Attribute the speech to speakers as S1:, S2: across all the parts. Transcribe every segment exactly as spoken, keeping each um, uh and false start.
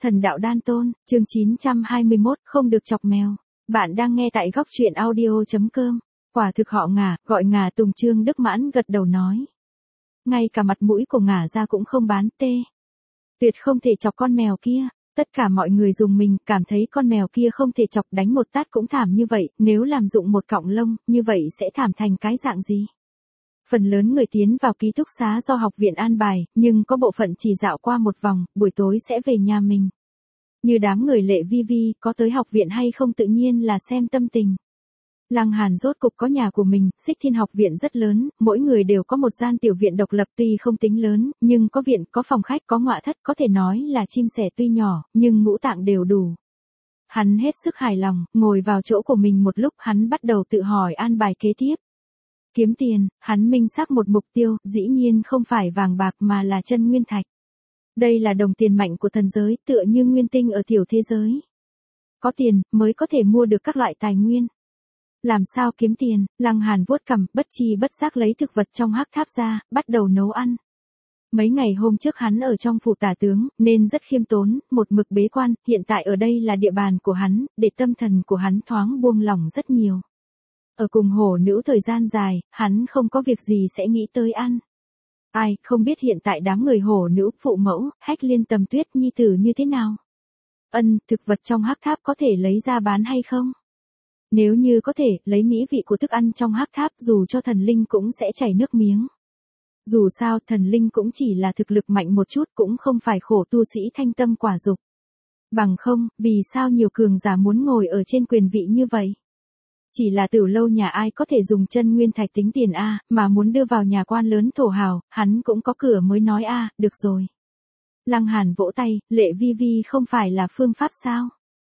S1: Thần đạo đan tôn, chương chín trăm hai mươi mốt, không được chọc mèo. Bạn đang nghe tại góc truyện audio.com. Quả thực họ Ngả, gọi Ngả Tùng. Trương Đức Mãn gật đầu nói. Ngay cả mặt mũi của Ngả ra cũng không bán tê. Tuyệt không thể chọc con mèo kia. Tất cả mọi người dùng mình, cảm thấy con mèo kia không thể chọc, đánh một tát cũng thảm như vậy, nếu làm dụng một cọng lông, như vậy sẽ thảm thành cái dạng gì? Phần lớn người tiến vào ký túc xá do học viện an bài, nhưng có bộ phận chỉ dạo qua một vòng, buổi tối sẽ về nhà mình. Như đám người Lệ Vi Vi, có tới học viện hay không tự nhiên là xem tâm tình. Lăng Hàn rốt cục có nhà của mình, Xích Thiên học viện rất lớn, mỗi người đều có một gian tiểu viện độc lập, tuy không tính lớn, nhưng có viện, có phòng khách, có ngọa thất, có thể nói là chim sẻ tuy nhỏ, nhưng ngũ tạng đều đủ. Hắn hết sức hài lòng, ngồi vào chỗ của mình một lúc, hắn bắt đầu tự hỏi an bài kế tiếp. Kiếm tiền, hắn minh xác một mục tiêu, dĩ nhiên không phải vàng bạc mà là chân nguyên thạch. Đây là đồng tiền mạnh của thần giới, tựa như nguyên tinh ở tiểu thế giới. Có tiền, mới có thể mua được các loại tài nguyên. Làm sao kiếm tiền? Lăng Hàn vuốt cằm, bất chi bất giác lấy thực vật trong hắc tháp ra, bắt đầu nấu ăn. Mấy ngày hôm trước hắn ở trong phủ tả tướng, nên rất khiêm tốn, một mực bế quan, hiện tại ở đây là địa bàn của hắn, để tâm thần của hắn thoáng buông lỏng rất nhiều. Ở cùng hổ nữ thời gian dài, hắn không có việc gì sẽ nghĩ tới ăn. Ai, không biết hiện tại đám người hổ nữ, phụ mẫu, Hách Liên Tầm Tuyết nhi tử như thế nào? Ân, thực vật trong hắc tháp có thể lấy ra bán hay không? Nếu như có thể, lấy mỹ vị của thức ăn trong hắc tháp, dù cho thần linh cũng sẽ chảy nước miếng. Dù sao, thần linh cũng chỉ là thực lực mạnh một chút, cũng không phải khổ tu sĩ thanh tâm quả dục. Bằng không, vì sao nhiều cường giả muốn ngồi ở trên quyền vị như vậy? Chỉ là Tử Lâu nhà ai có thể dùng chân nguyên thạch tính tiền a, mà muốn đưa vào nhà quan lớn thổ hào, hắn cũng có cửa mới nói a, được rồi. Lăng Hàn vỗ tay, Lệ Vi Vi không phải là phương pháp sao?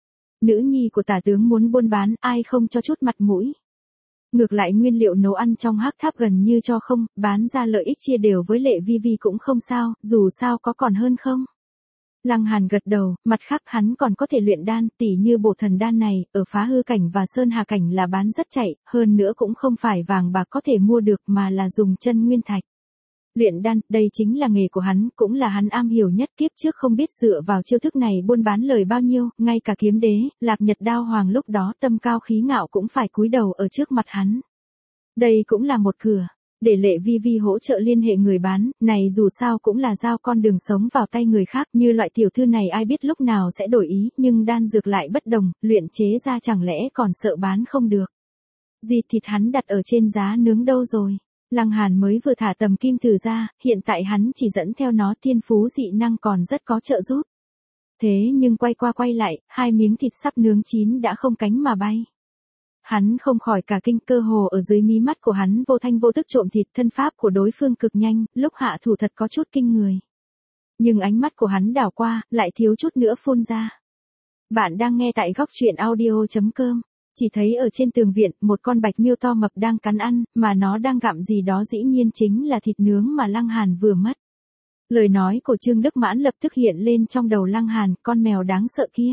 S1: Nữ nhi của tả tướng muốn buôn bán, ai không cho chút mặt mũi. Ngược lại nguyên liệu nấu ăn trong hắc tháp gần như cho không, bán ra lợi ích chia đều với Lệ Vi Vi cũng không sao, dù sao có còn hơn không? Lăng Hàn gật đầu, mặt khác hắn còn có thể luyện đan, tỉ như bổ thần đan này, ở phá hư cảnh và sơn hà cảnh là bán rất chạy, hơn nữa cũng không phải vàng bạc có thể mua được mà là dùng chân nguyên thạch. Luyện đan, đây chính là nghề của hắn, cũng là hắn am hiểu nhất, kiếp trước không biết dựa vào chiêu thức này buôn bán lời bao nhiêu, ngay cả kiếm đế, Lạc Nhật Đao Hoàng lúc đó tâm cao khí ngạo cũng phải cúi đầu ở trước mặt hắn. Đây cũng là một cửa. Để Lệ Vi Vi hỗ trợ liên hệ người bán, này dù sao cũng là giao con đường sống vào tay người khác, như loại tiểu thư này ai biết lúc nào sẽ đổi ý, nhưng đan dược lại bất đồng, luyện chế ra chẳng lẽ còn sợ bán không được. Gì thịt hắn đặt ở trên giá nướng đâu rồi? Lăng Hàn mới vừa thả tầm kim thử ra, hiện tại hắn chỉ dẫn theo nó, thiên phú dị năng còn rất có trợ giúp. Thế nhưng quay qua quay lại, hai miếng thịt sắp nướng chín đã không cánh mà bay. Hắn không khỏi cả kinh, cơ hồ ở dưới mí mắt của hắn vô thanh vô tức trộm thịt, thân pháp của đối phương cực nhanh, lúc hạ thủ thật có chút kinh người. Nhưng ánh mắt của hắn đảo qua, lại thiếu chút nữa phun ra. Bạn đang nghe tại góc truyện audio.com. Chỉ thấy ở trên tường viện, một con bạch miêu to mập đang cắn ăn, mà nó đang gặm gì đó dĩ nhiên chính là thịt nướng mà Lăng Hàn vừa mất. Lời nói của Trương Đức Mãn lập tức hiện lên trong đầu Lăng Hàn, con mèo đáng sợ kia.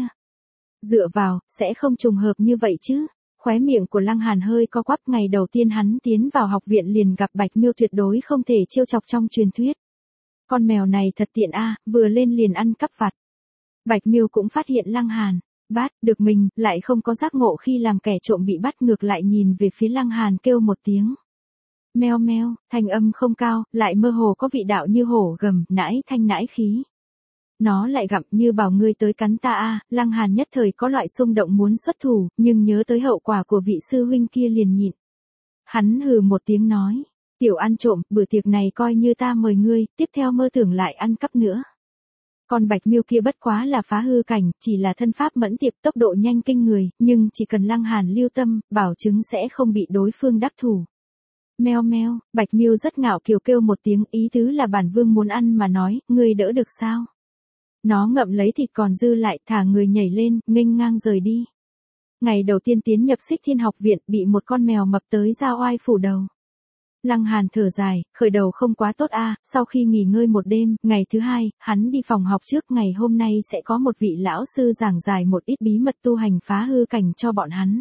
S1: Dựa vào, sẽ không trùng hợp như vậy chứ. Khóe miệng của Lăng Hàn hơi co quắp, ngày đầu tiên hắn tiến vào học viện liền gặp bạch miêu, tuyệt đối không thể trêu chọc trong truyền thuyết. Con mèo này thật tiện a, vừa lên liền ăn cắp vặt. Bạch miêu cũng phát hiện Lăng Hàn. Bát, được mình, lại không có giác ngộ khi làm kẻ trộm bị bắt, ngược lại nhìn về phía Lăng Hàn kêu một tiếng. Meo meo, thanh âm không cao, lại mơ hồ có vị đạo như hổ gầm, nãi thanh nãi khí. Nó lại gặm như bảo ngươi tới cắn ta a, Lăng Hàn nhất thời có loại xung động muốn xuất thủ, nhưng nhớ tới hậu quả của vị sư huynh kia liền nhịn. Hắn hừ một tiếng nói, tiểu ăn trộm, bữa tiệc này coi như ta mời ngươi, tiếp theo mơ tưởng lại ăn cắp nữa. Con bạch miêu kia bất quá là phá hư cảnh, chỉ là thân pháp mẫn tiệp, tốc độ nhanh kinh người, nhưng chỉ cần Lăng Hàn lưu tâm, bảo chứng sẽ không bị đối phương đắc thủ. Meo meo, bạch miêu rất ngạo kiều kêu một tiếng, ý tứ là bản vương muốn ăn mà nói, ngươi đỡ được sao? Nó ngậm lấy thịt còn dư lại, thả người nhảy lên, nghênh ngang rời đi. Ngày đầu tiên tiến nhập Xích Thiên học viện, bị một con mèo mập tới ra oai phủ đầu. Lăng Hàn thở dài, khởi đầu không quá tốt a, sau khi nghỉ ngơi một đêm, ngày thứ hai, hắn đi phòng học trước, ngày hôm nay sẽ có một vị lão sư giảng giải một ít bí mật tu hành phá hư cảnh cho bọn hắn.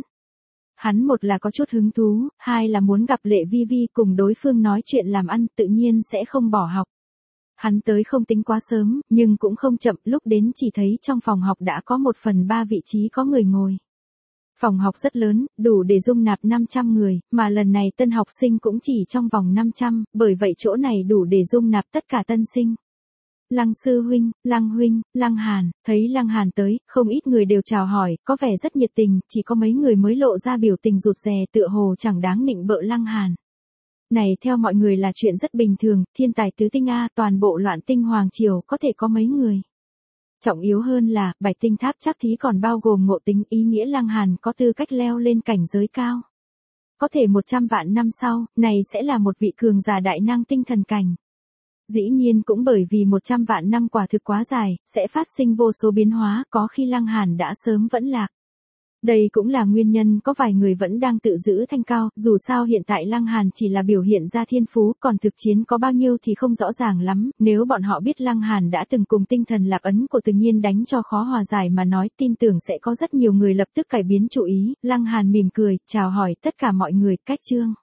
S1: Hắn một là có chút hứng thú, hai là muốn gặp Lệ Vi Vi cùng đối phương nói chuyện làm ăn, tự nhiên sẽ không bỏ học. hắn tới không tính quá sớm, nhưng cũng không chậm, lúc đến chỉ thấy trong phòng học đã có một phần ba vị trí có người ngồi. Phòng học rất lớn, đủ để dung nạp năm trăm người, mà lần này tân học sinh cũng chỉ trong vòng năm trăm, bởi vậy chỗ này đủ để dung nạp tất cả tân sinh. Lăng sư huynh, Lăng huynh, Lăng Hàn, thấy Lăng Hàn tới, không ít người đều chào hỏi, có vẻ rất nhiệt tình, chỉ có mấy người mới lộ ra biểu tình rụt rè tựa hồ chẳng đáng nịnh bợ Lăng Hàn. Này theo mọi người là chuyện rất bình thường, thiên tài tứ tinh A, toàn bộ loạn tinh hoàng triều có thể có mấy người. Trọng yếu hơn là, bạch tinh tháp chắc thí còn bao gồm ngộ tính, ý nghĩa Lăng Hàn có tư cách leo lên cảnh giới cao. Có thể một trăm vạn năm sau, này sẽ là một vị cường giả đại năng tinh thần cảnh. Dĩ nhiên cũng bởi vì một trăm vạn năm quả thực quá dài, sẽ phát sinh vô số biến hóa, có khi Lăng Hàn đã sớm vẫn lạc. Đây cũng là nguyên nhân có vài người vẫn đang tự giữ thanh cao, dù sao hiện tại Lăng Hàn chỉ là biểu hiện ra thiên phú, còn thực chiến có bao nhiêu thì không rõ ràng lắm, nếu bọn họ biết Lăng Hàn đã từng cùng tinh thần lạc ấn của Từ Nhiên đánh cho khó hòa giải mà nói, tin tưởng sẽ có rất nhiều người lập tức cải biến chủ ý. Lăng Hàn mỉm cười, chào hỏi tất cả mọi người, cách chương.